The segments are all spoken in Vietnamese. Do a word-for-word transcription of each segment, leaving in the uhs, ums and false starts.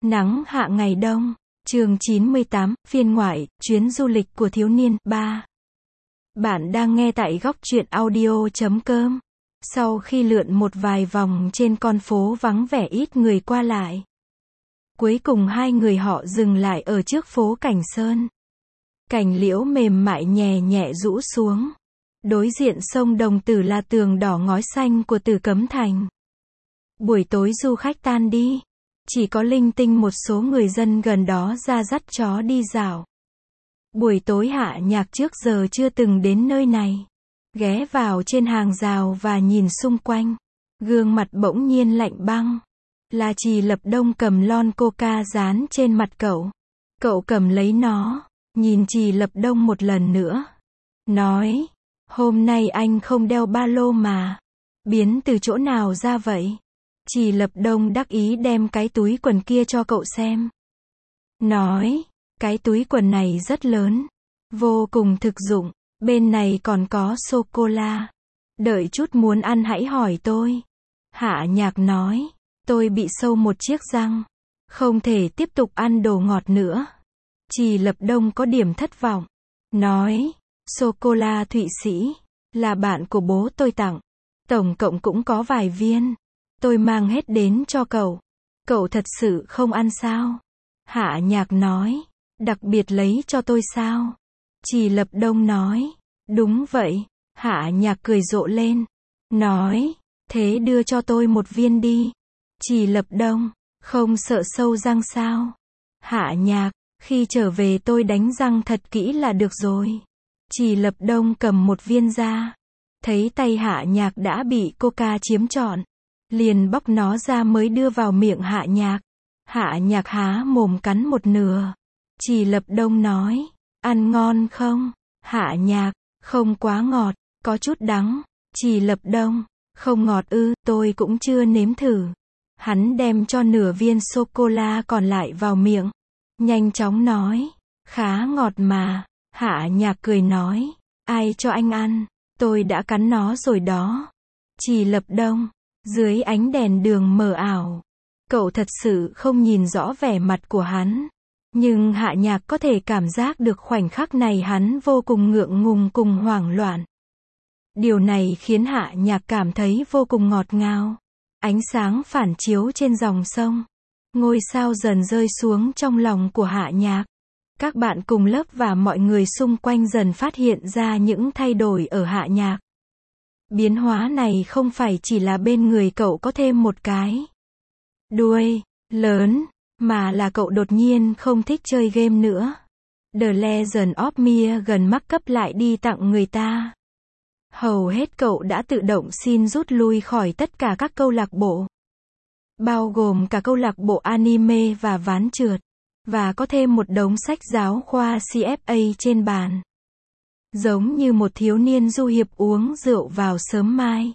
Nắng hạ ngày đông. Chương chín mươi tám, phiên ngoại, chuyến du lịch của thiếu niên, ba. Bạn đang nghe tại góc truyện audio chấm com. Sau khi lượn một vài vòng trên con phố vắng vẻ ít người qua lại, cuối cùng hai người họ dừng lại ở trước phố Cảnh Sơn. Cành liễu mềm mại nhẹ nhẹ rũ xuống. Đối diện sông Đồng Tử là tường đỏ ngói xanh của Tử Cấm Thành. Buổi tối du khách tan đi. Chỉ có linh tinh một số người dân gần đó ra dắt chó đi dạo. Buổi tối Hạ Nhạc trước giờ chưa từng đến nơi này. Ghé vào trên hàng rào và nhìn xung quanh. Gương mặt bỗng nhiên lạnh băng. Là Trì Lập Đông cầm lon coca dán trên mặt cậu. Cậu cầm lấy nó, nhìn Trì Lập Đông một lần nữa. Nói, hôm nay anh không đeo ba lô mà. Biến từ chỗ nào ra vậy? Trì Lập Đông đắc ý đem cái túi quần kia cho cậu xem. Nói, cái túi quần này rất lớn, vô cùng thực dụng, bên này còn có sô-cô-la. Đợi chút muốn ăn hãy hỏi tôi. Hạ Nhạc nói, tôi bị sâu một chiếc răng, không thể tiếp tục ăn đồ ngọt nữa. Trì Lập Đông có điểm thất vọng. Nói, sô-cô-la Thụy Sĩ, là bạn của bố tôi tặng. Tổng cộng cũng có vài viên. Tôi mang hết đến cho cậu. Cậu thật sự không ăn sao? Hạ Nhạc nói, đặc biệt lấy cho tôi sao? Trì Lập Đông nói, đúng vậy. Hạ Nhạc cười rộ lên. Nói, thế đưa cho tôi một viên đi. Trì Lập Đông, không sợ sâu răng sao? Hạ Nhạc, khi trở về tôi đánh răng thật kỹ là được rồi. Trì Lập Đông cầm một viên ra. Thấy tay Hạ Nhạc đã bị coca chiếm trọn, liền bóc nó ra mới đưa vào miệng Hạ Nhạc. Hạ Nhạc há mồm cắn một nửa. Trì Lập Đông nói, ăn ngon không? Hạ Nhạc, không quá ngọt, có chút đắng. Trì Lập Đông, không ngọt ư, tôi cũng chưa nếm thử. Hắn đem cho nửa viên sô-cô-la còn lại vào miệng. Nhanh chóng nói, khá ngọt mà. Hạ Nhạc cười nói, ai cho anh ăn? Tôi đã cắn nó rồi đó. Trì Lập Đông, dưới ánh đèn đường mờ ảo, cậu thật sự không nhìn rõ vẻ mặt của hắn. Nhưng Hạ Nhạc có thể cảm giác được khoảnh khắc này hắn vô cùng ngượng ngùng cùng hoảng loạn. Điều này khiến Hạ Nhạc cảm thấy vô cùng ngọt ngào. Ánh sáng phản chiếu trên dòng sông. Ngôi sao dần rơi xuống trong lòng của Hạ Nhạc. Các bạn cùng lớp và mọi người xung quanh dần phát hiện ra những thay đổi ở Hạ Nhạc. Biến hóa này không phải chỉ là bên người cậu có thêm một cái đuôi lớn, mà là cậu đột nhiên không thích chơi game nữa. The Legend of Mia gần mắc cấp lại đi tặng người ta. Hầu hết cậu đã tự động xin rút lui khỏi tất cả các câu lạc bộ, bao gồm cả câu lạc bộ anime và ván trượt, và có thêm một đống sách giáo khoa xê ép a trên bàn. Giống như một thiếu niên du hiệp uống rượu vào sớm mai,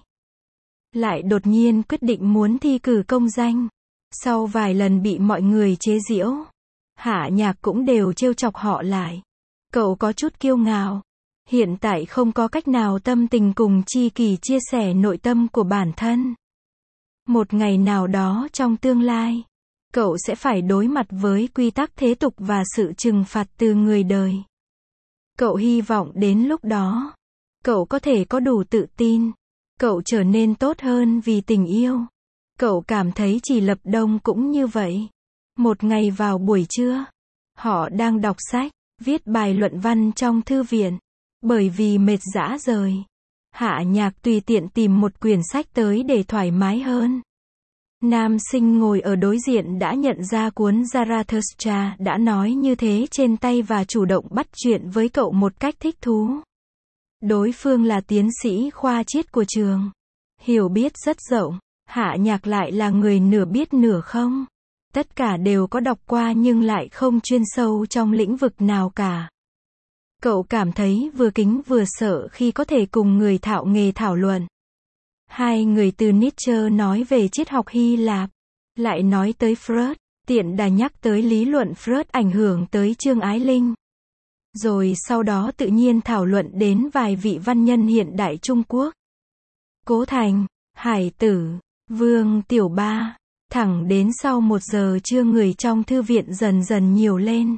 lại đột nhiên quyết định muốn thi cử công danh. Sau vài lần bị mọi người chế giễu, Hạ Nhạc cũng đều trêu chọc họ lại. Cậu có chút kiêu ngạo. Hiện tại không có cách nào tâm tình cùng tri kỷ chia sẻ nội tâm của bản thân. Một ngày nào đó trong tương lai, cậu sẽ phải đối mặt với quy tắc thế tục và sự trừng phạt từ người đời. Cậu hy vọng đến lúc đó, cậu có thể có đủ tự tin. Cậu trở nên tốt hơn vì tình yêu. Cậu cảm thấy Trì Lập Đông cũng như vậy. Một ngày vào buổi trưa, họ đang đọc sách, viết bài luận văn trong thư viện. Bởi vì mệt rã rời, Hạ Nhạc tùy tiện tìm một quyển sách tới để thoải mái hơn. Nam sinh ngồi ở đối diện đã nhận ra cuốn Zarathustra đã nói như thế trên tay và chủ động bắt chuyện với cậu một cách thích thú. Đối phương là tiến sĩ khoa triết của trường. Hiểu biết rất rộng. Hạ Nhạc lại là người nửa biết nửa không. Tất cả đều có đọc qua nhưng lại không chuyên sâu trong lĩnh vực nào cả. Cậu cảm thấy vừa kính vừa sợ khi có thể cùng người thạo nghề thảo luận. Hai người từ Nietzsche nói về triết học Hy Lạp, lại nói tới Freud, tiện đà nhắc tới lý luận Freud ảnh hưởng tới Trương Ái Linh. Rồi sau đó tự nhiên thảo luận đến vài vị văn nhân hiện đại Trung Quốc. Cố Thành, Hải Tử, Vương Tiểu Ba, Thẳng đến sau một giờ trưa người trong thư viện dần dần nhiều lên.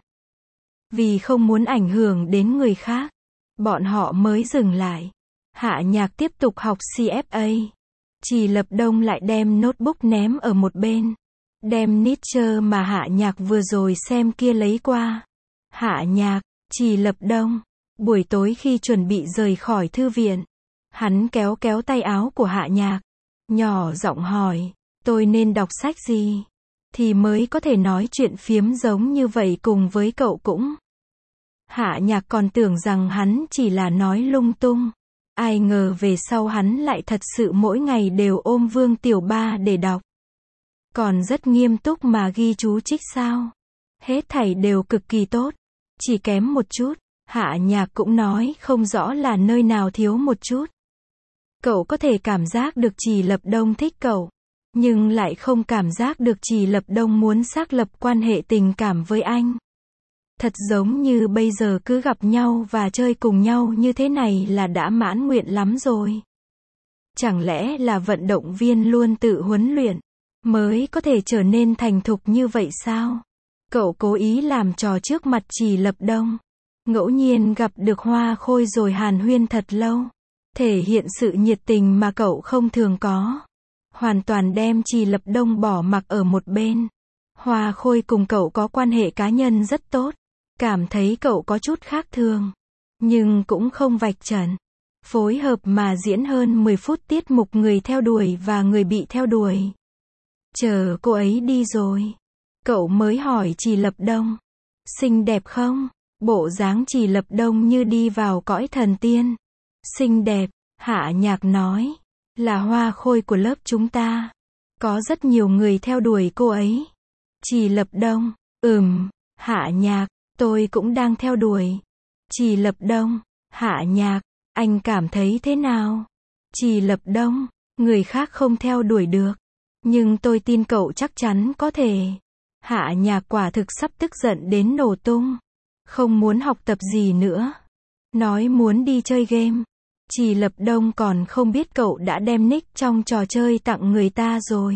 Vì không muốn ảnh hưởng đến người khác, bọn họ mới dừng lại. Hạ Nhạc tiếp tục học xê ép a. Trì Lập Đông lại đem notebook ném ở một bên. Đem Nietzsche mà Hạ Nhạc vừa rồi xem kia lấy qua. Hạ Nhạc, Trì Lập Đông. Buổi tối khi chuẩn bị rời khỏi thư viện, hắn kéo kéo tay áo của Hạ Nhạc, nhỏ giọng hỏi, tôi nên đọc sách gì thì mới có thể nói chuyện phiếm giống như vậy cùng với cậu cũng. Hạ Nhạc còn tưởng rằng hắn chỉ là nói lung tung. Ai ngờ về sau hắn lại thật sự mỗi ngày đều ôm Vương Tiểu Ba để đọc. Còn rất nghiêm túc mà ghi chú trích sao. Hết thảy đều cực kỳ tốt. Chỉ kém một chút. Hạ Nhạc cũng nói không rõ là nơi nào thiếu một chút. Cậu có thể cảm giác được Trì Lập Đông thích cậu, nhưng lại không cảm giác được Trì Lập Đông muốn xác lập quan hệ tình cảm với anh. Thật giống như bây giờ cứ gặp nhau và chơi cùng nhau như thế này là đã mãn nguyện lắm rồi. Chẳng lẽ là vận động viên luôn tự huấn luyện mới có thể trở nên thành thục như vậy sao? Cậu cố ý làm trò trước mặt Trì Lập Đông. Ngẫu nhiên gặp được Hoa Khôi rồi hàn huyên thật lâu. Thể hiện sự nhiệt tình mà cậu không thường có. Hoàn toàn đem Trì Lập Đông bỏ mặc ở một bên. Hoa Khôi cùng cậu có quan hệ cá nhân rất tốt. Cảm thấy cậu có chút khác thường. Nhưng cũng không vạch trần. Phối hợp mà diễn hơn mười phút tiết mục người theo đuổi và người bị theo đuổi. Chờ cô ấy đi rồi, cậu mới hỏi Trì Lập Đông. Xinh đẹp không? Bộ dáng Trì Lập Đông như đi vào cõi thần tiên. Xinh đẹp, Hạ Nhạc nói. Là Hoa Khôi của lớp chúng ta. Có rất nhiều người theo đuổi cô ấy. Trì Lập Đông. Ừm, Hạ Nhạc, tôi cũng đang theo đuổi. Trì Lập Đông. Hạ Nhạc, anh cảm thấy thế nào? Trì Lập Đông. Người khác không theo đuổi được. Nhưng tôi tin cậu chắc chắn có thể. Hạ Nhạc quả thực sắp tức giận đến nổ tung. Không muốn học tập gì nữa. Nói muốn đi chơi game. Trì Lập Đông còn không biết cậu đã đem nick trong trò chơi tặng người ta rồi.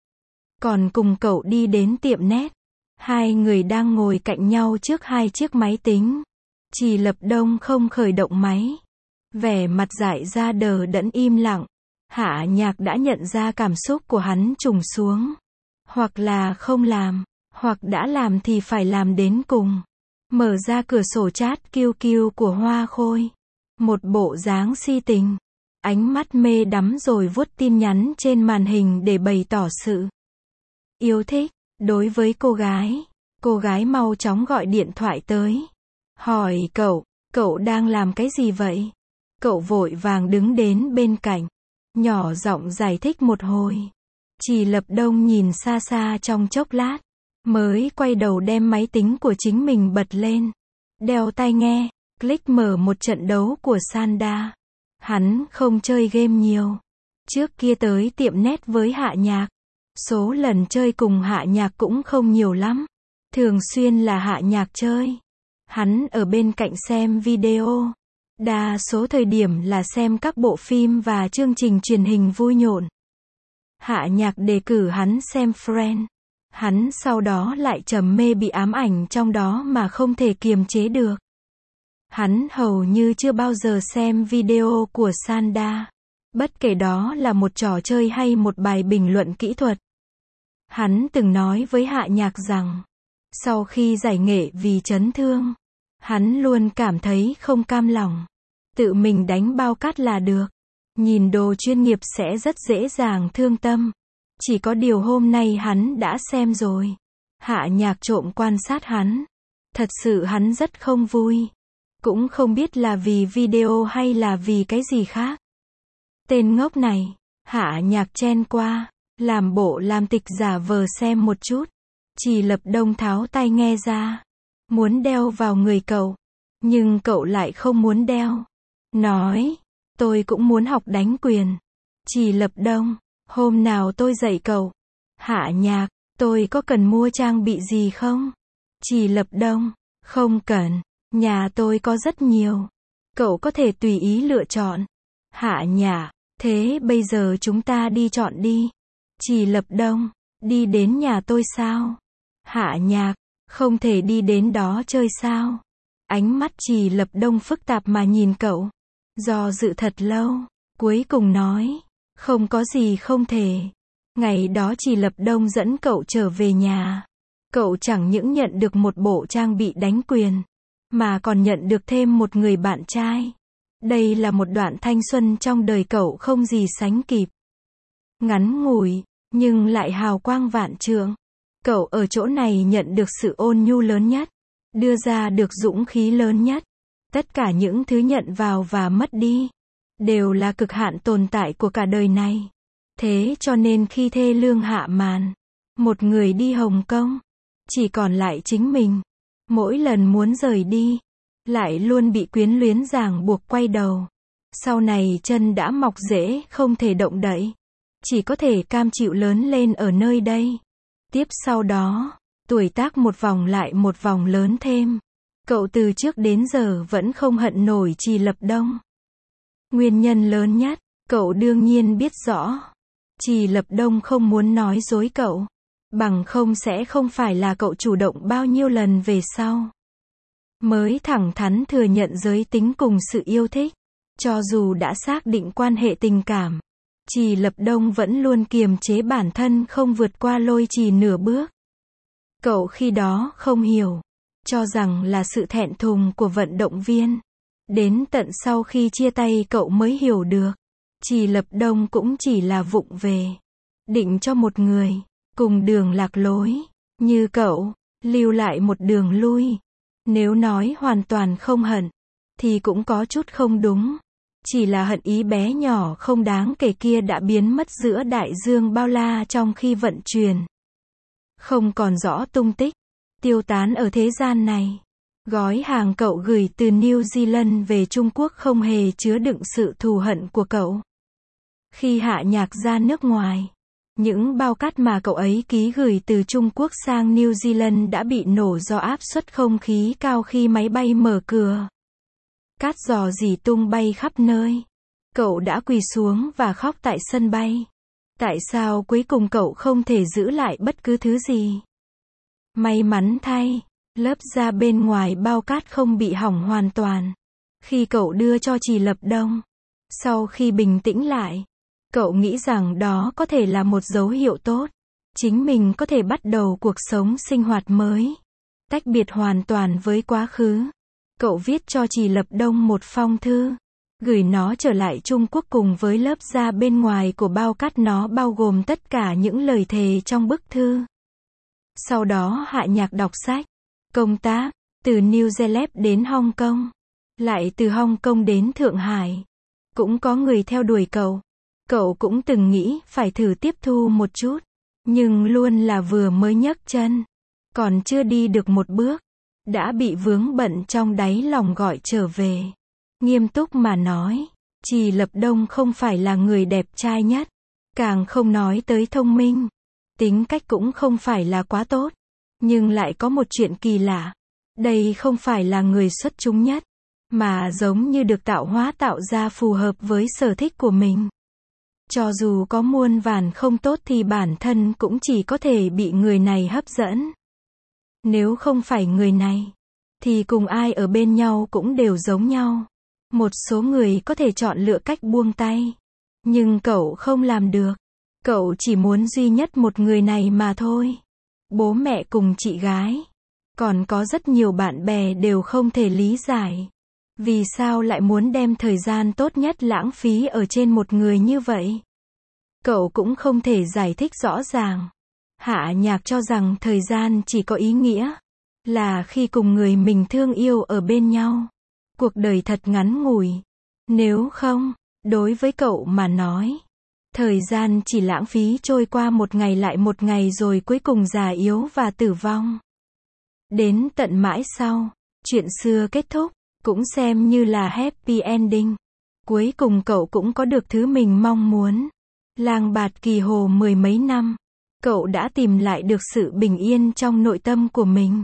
Còn cùng cậu đi đến tiệm net. Hai người đang ngồi cạnh nhau trước hai chiếc máy tính. Trì Lập Đông không khởi động máy. Vẻ mặt dại ra đờ đẫn im lặng. Hạ Nhạc đã nhận ra cảm xúc của hắn trùng xuống. Hoặc là không làm, hoặc đã làm thì phải làm đến cùng. Mở ra cửa sổ chat Q Q của Hoa Khôi. Một bộ dáng si tình. Ánh mắt mê đắm rồi vuốt tin nhắn trên màn hình để bày tỏ sự yêu thích. Đối với cô gái, cô gái mau chóng gọi điện thoại tới. Hỏi cậu, cậu đang làm cái gì vậy? Cậu vội vàng đứng đến bên cạnh. Nhỏ giọng giải thích một hồi. Trì Lập Đông nhìn xa xa trong chốc lát. Mới quay đầu đem máy tính của chính mình bật lên. Đeo tai nghe, click mở một trận đấu của Sanda. Hắn không chơi game nhiều. Trước kia tới tiệm net với Hạ Nhạc. Số lần chơi cùng Hạ Nhạc cũng không nhiều lắm. Thường xuyên là Hạ Nhạc chơi. Hắn ở bên cạnh xem video. Đa số thời điểm là xem các bộ phim và chương trình truyền hình vui nhộn. Hạ Nhạc đề cử hắn xem Friends. Hắn sau đó lại trầm mê bị ám ảnh trong đó mà không thể kiềm chế được. Hắn hầu như chưa bao giờ xem video của Sanda. Bất kể đó là một trò chơi hay một bài bình luận kỹ thuật. Hắn từng nói với Hạ Nhạc rằng, sau khi giải nghệ vì chấn thương, hắn luôn cảm thấy không cam lòng. Tự mình đánh bao cát là được. Nhìn đồ chuyên nghiệp sẽ rất dễ dàng thương tâm. Chỉ có điều hôm nay hắn đã xem rồi. Hạ Nhạc trộm quan sát hắn. Thật sự hắn rất không vui. Cũng không biết là vì video hay là vì cái gì khác. Tên ngốc này. Hạ Nhạc chen qua. Làm bộ làm tịch giả vờ xem một chút. Trì Lập Đông tháo tai nghe ra. Muốn đeo vào người cậu. Nhưng cậu lại không muốn đeo. Nói. Tôi cũng muốn học đánh quyền. Trì Lập Đông. Hôm nào tôi dạy cậu. Hạ Nhạc. Tôi có cần mua trang bị gì không? Trì Lập Đông. Không cần. Nhà tôi có rất nhiều. Cậu có thể tùy ý lựa chọn. Hạ Nhạc. Thế bây giờ chúng ta đi chọn đi. Trì Lập Đông. Đi đến nhà tôi sao? Hạ Nhạc, không thể đi đến đó chơi sao? Ánh mắt Trì Lập Đông phức tạp mà nhìn cậu. Do dự thật lâu, cuối cùng nói, không có gì không thể. Ngày đó Trì Lập Đông dẫn cậu trở về nhà. Cậu chẳng những nhận được một bộ trang bị đánh quyền, mà còn nhận được thêm một người bạn trai. Đây là một đoạn thanh xuân trong đời cậu không gì sánh kịp. Ngắn ngủi, nhưng lại hào quang vạn trượng. Cậu ở chỗ này nhận được sự ôn nhu lớn nhất, đưa ra được dũng khí lớn nhất. Tất cả những thứ nhận vào và mất đi, đều là cực hạn tồn tại của cả đời này. Thế cho nên khi thê lương hạ màn, một người đi Hồng Kông, chỉ còn lại chính mình. Mỗi lần muốn rời đi, lại luôn bị quyến luyến ràng buộc quay đầu. Sau này chân đã mọc rễ không thể động đậy, chỉ có thể cam chịu lớn lên ở nơi đây. Tiếp sau đó, tuổi tác một vòng lại một vòng lớn thêm. Cậu từ trước đến giờ vẫn không hận nổi Trì Lập Đông. Nguyên nhân lớn nhất, cậu đương nhiên biết rõ. Trì Lập Đông không muốn nói dối cậu. Bằng không sẽ không phải là cậu chủ động bao nhiêu lần về sau mới thẳng thắn thừa nhận giới tính cùng sự yêu thích. Cho dù đã xác định quan hệ tình cảm, Trì Lập Đông vẫn luôn kiềm chế bản thân không vượt qua Lôi Trì nửa bước. Cậu khi đó không hiểu, cho rằng là sự thẹn thùng của vận động viên. Đến tận sau khi chia tay cậu mới hiểu được, Trì Lập Đông cũng chỉ là vụng về, định cho một người cùng đường lạc lối như cậu lưu lại một đường lui. Nếu nói hoàn toàn không hận, thì cũng có chút không đúng. Chỉ là hận ý bé nhỏ không đáng kể kia đã biến mất giữa đại dương bao la trong khi vận chuyển. Không còn rõ tung tích, tiêu tán ở thế gian này. Gói hàng cậu gửi từ New Zealand về Trung Quốc không hề chứa đựng sự thù hận của cậu. Khi Hạ Nhạc ra nước ngoài, những bao cát mà cậu ấy ký gửi từ Trung Quốc sang New Zealand đã bị nổ do áp suất không khí cao khi máy bay mở cửa. Cát rò rỉ tung bay khắp nơi. Cậu đã quỳ xuống và khóc tại sân bay. Tại sao cuối cùng cậu không thể giữ lại bất cứ thứ gì? May mắn thay, lớp da bên ngoài bao cát không bị hỏng hoàn toàn. Khi cậu đưa cho Trì Lập Đông, sau khi bình tĩnh lại, cậu nghĩ rằng đó có thể là một dấu hiệu tốt. Chính mình có thể bắt đầu cuộc sống sinh hoạt mới, tách biệt hoàn toàn với quá khứ. Cậu viết cho Trì Lập Đông một phong thư, gửi nó trở lại Trung Quốc cùng với lớp da bên ngoài của bao cát, nó bao gồm tất cả những lời thề trong bức thư. Sau đó Hạ Nhạc đọc sách, công tác, từ New Zealand đến Hong Kong, lại từ Hong Kong đến Thượng Hải. Cũng có người theo đuổi cậu. Cậu cũng từng nghĩ phải thử tiếp thu một chút, nhưng luôn là vừa mới nhấc chân, còn chưa đi được một bước, đã bị vướng bận trong đáy lòng gọi trở về. Nghiêm túc mà nói, Trì Lập Đông không phải là người đẹp trai nhất, càng không nói tới thông minh, tính cách cũng không phải là quá tốt, nhưng lại có một chuyện kỳ lạ, đây không phải là người xuất chúng nhất, mà giống như được tạo hóa tạo ra phù hợp với sở thích của mình. Cho dù có muôn vàn không tốt thì bản thân cũng chỉ có thể bị người này hấp dẫn. Nếu không phải người này, thì cùng ai ở bên nhau cũng đều giống nhau. Một số người có thể chọn lựa cách buông tay, nhưng cậu không làm được. Cậu chỉ muốn duy nhất một người này mà thôi. Bố mẹ cùng chị gái, còn có rất nhiều bạn bè đều không thể lý giải. Vì sao lại muốn đem thời gian tốt nhất lãng phí ở trên một người như vậy? Cậu cũng không thể giải thích rõ ràng. Hạ Nhạc cho rằng thời gian chỉ có ý nghĩa là khi cùng người mình thương yêu ở bên nhau. Cuộc đời thật ngắn ngủi. Nếu không, đối với cậu mà nói, thời gian chỉ lãng phí trôi qua một ngày lại một ngày rồi cuối cùng già yếu và tử vong. Đến tận mãi sau, chuyện xưa kết thúc, cũng xem như là happy ending. Cuối cùng cậu cũng có được thứ mình mong muốn. Lang bạt kỳ hồ mười mấy năm, cậu đã tìm lại được sự bình yên trong nội tâm của mình.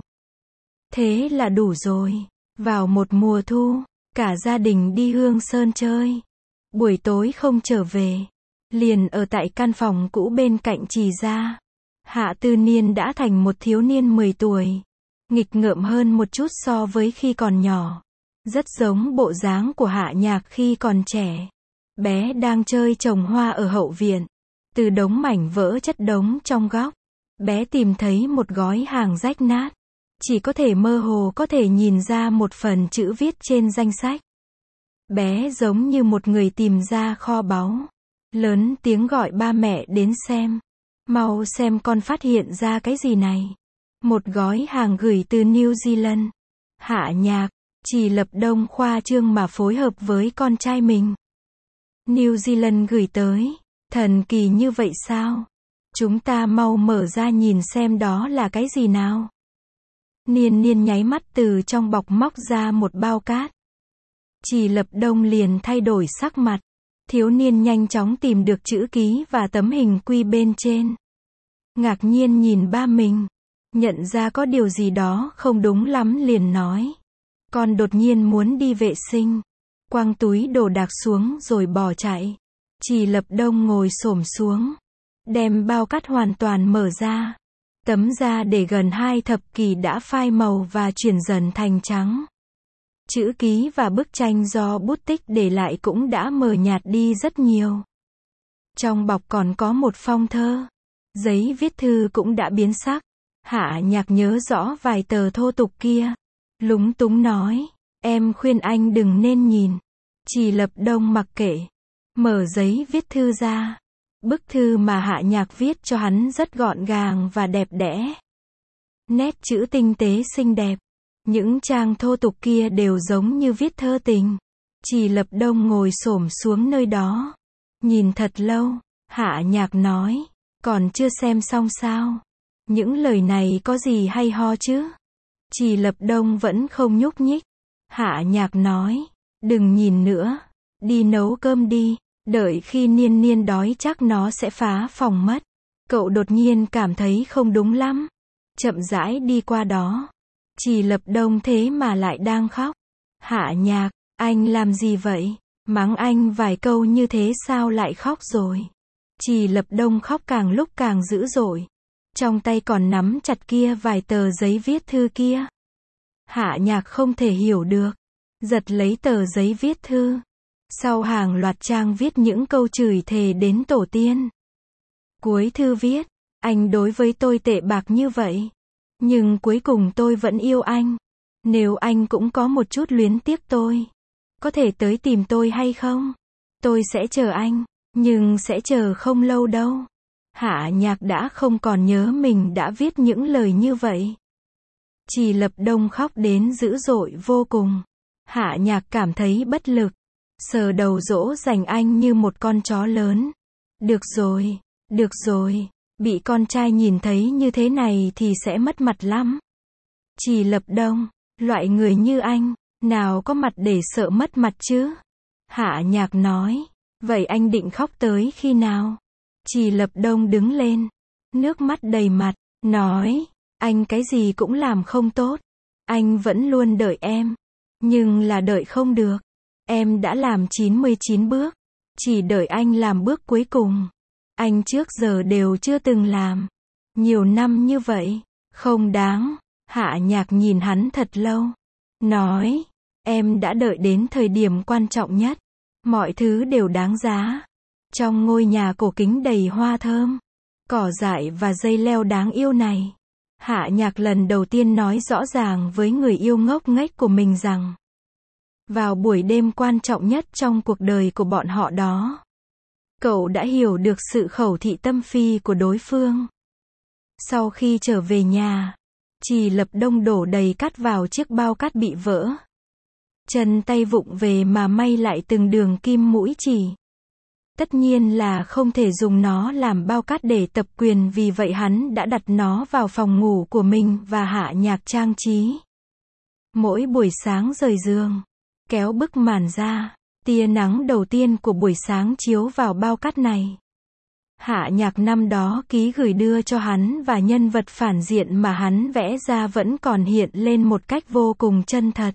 Thế là đủ rồi. Vào một mùa thu, cả gia đình đi Hương Sơn chơi. Buổi tối không trở về, liền ở tại căn phòng cũ bên cạnh Trì gia. Hạ Tư Niên đã thành một thiếu niên mười tuổi. Nghịch ngợm hơn một chút so với khi còn nhỏ. Rất giống bộ dáng của Hạ Nhạc khi còn trẻ. Bé đang chơi trồng hoa ở hậu viện. Từ đống mảnh vỡ chất đống trong góc, bé tìm thấy một gói hàng rách nát. Chỉ có thể mơ hồ có thể nhìn ra một phần chữ viết trên danh sách. Bé giống như một người tìm ra kho báu. Lớn tiếng gọi ba mẹ đến xem. Mau xem con phát hiện ra cái gì này. Một gói hàng gửi từ New Zealand. Hạ Nhạc chỉ Lập Đông khoa trương mà phối hợp với con trai mình. New Zealand gửi tới. Thần kỳ như vậy sao? Chúng ta mau mở ra nhìn xem đó là cái gì nào. Niên Niên nháy mắt từ trong bọc móc ra một bao cát. Chỉ Lập Đông liền thay đổi sắc mặt. Thiếu niên nhanh chóng tìm được chữ ký và tấm hình quy bên trên. Ngạc nhiên nhìn ba mình. Nhận ra có điều gì đó không đúng lắm liền nói. Con đột nhiên muốn đi vệ sinh. Quăng túi đồ đạc xuống rồi bỏ chạy. Chỉ Lập Đông ngồi xổm xuống. Đem bao cát hoàn toàn mở ra. Tấm da để gần hai thập kỷ đã phai màu và chuyển dần thành trắng. Chữ ký và bức tranh do bút tích để lại cũng đã mờ nhạt đi rất nhiều. Trong bọc còn có một phong thơ. Giấy viết thư cũng đã biến sắc. Hạ Nhạc nhớ rõ vài tờ thô tục kia. Lúng túng nói. Em khuyên anh đừng nên nhìn. Chỉ Lập Đông mặc kệ. Mở giấy viết thư ra. Bức thư mà Hạ Nhạc viết cho hắn rất gọn gàng và đẹp đẽ. Nét chữ tinh tế xinh đẹp. Những trang thô tục kia đều giống như viết thơ tình. Chỉ Lập Đông ngồi xổm xuống nơi đó. Nhìn thật lâu. Hạ Nhạc nói. Còn chưa xem xong sao? Những lời này có gì hay ho chứ? Chỉ Lập Đông vẫn không nhúc nhích. Hạ Nhạc nói. Đừng nhìn nữa. Đi nấu cơm đi. Đợi khi Niên Niên đói chắc nó sẽ phá phòng mất. Cậu đột nhiên cảm thấy không đúng lắm. Chậm rãi đi qua đó. Chỉ Lập Đông thế mà lại đang khóc. Hạ Nhạc, anh làm gì vậy? Mắng anh vài câu như thế sao lại khóc rồi? Chỉ Lập Đông khóc càng lúc càng dữ dội. Trong tay còn nắm chặt kia vài tờ giấy viết thư kia. Hạ Nhạc không thể hiểu được. Giật lấy tờ giấy viết thư. Sau hàng loạt trang viết những câu chửi thề đến tổ tiên. Cuối thư viết, anh đối với tôi tệ bạc như vậy. Nhưng cuối cùng tôi vẫn yêu anh. Nếu anh cũng có một chút luyến tiếc tôi, có thể tới tìm tôi hay không? Tôi sẽ chờ anh, nhưng sẽ chờ không lâu đâu. Hạ Nhạc đã không còn nhớ mình đã viết những lời như vậy. Chỉ Lập Đông khóc đến dữ dội vô cùng. Hạ Nhạc cảm thấy bất lực. Sờ đầu dỗ dành anh như một con chó lớn. Được rồi, được rồi. Bị con trai nhìn thấy như thế này thì sẽ mất mặt lắm. Chỉ Lập Đông, loại người như anh, nào có mặt để sợ mất mặt chứ? Hạ Nhạc nói. Vậy anh định khóc tới khi nào? Chỉ Lập Đông đứng lên. Nước mắt đầy mặt, nói. Anh cái gì cũng làm không tốt. Anh vẫn luôn đợi em. Nhưng là đợi không được. Em đã làm chín mươi chín bước. Chỉ đợi anh làm bước cuối cùng. Anh trước giờ đều chưa từng làm. Nhiều năm như vậy. Không đáng. Hạ Nhạc nhìn hắn thật lâu. Nói. Em đã đợi đến thời điểm quan trọng nhất. Mọi thứ đều đáng giá. Trong ngôi nhà cổ kính đầy hoa thơm. Cỏ dại và dây leo đáng yêu này. Hạ Nhạc lần đầu tiên nói rõ ràng với người yêu ngốc nghếch của mình rằng. Vào buổi đêm quan trọng nhất trong cuộc đời của bọn họ đó. Cậu đã hiểu được sự khẩu thị tâm phi của đối phương. Sau khi trở về nhà, Chỉ Lập Đông đổ đầy cát vào chiếc bao cát bị vỡ. Chân tay vụng về mà may lại từng đường kim mũi chỉ. Tất nhiên là không thể dùng nó làm bao cát để tập quyền, vì vậy hắn đã đặt nó vào phòng ngủ của mình và Hạ Nhạc trang trí. Mỗi buổi sáng rời giường, kéo bức màn ra, tia nắng đầu tiên của buổi sáng chiếu vào bao cát này. Hạ Nhạc năm đó ký gửi đưa cho hắn và nhân vật phản diện mà hắn vẽ ra vẫn còn hiện lên một cách vô cùng chân thật.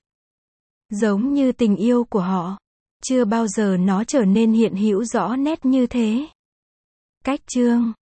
Giống như tình yêu của họ. Chưa bao giờ nó trở nên hiện hữu rõ nét như thế. Cách chương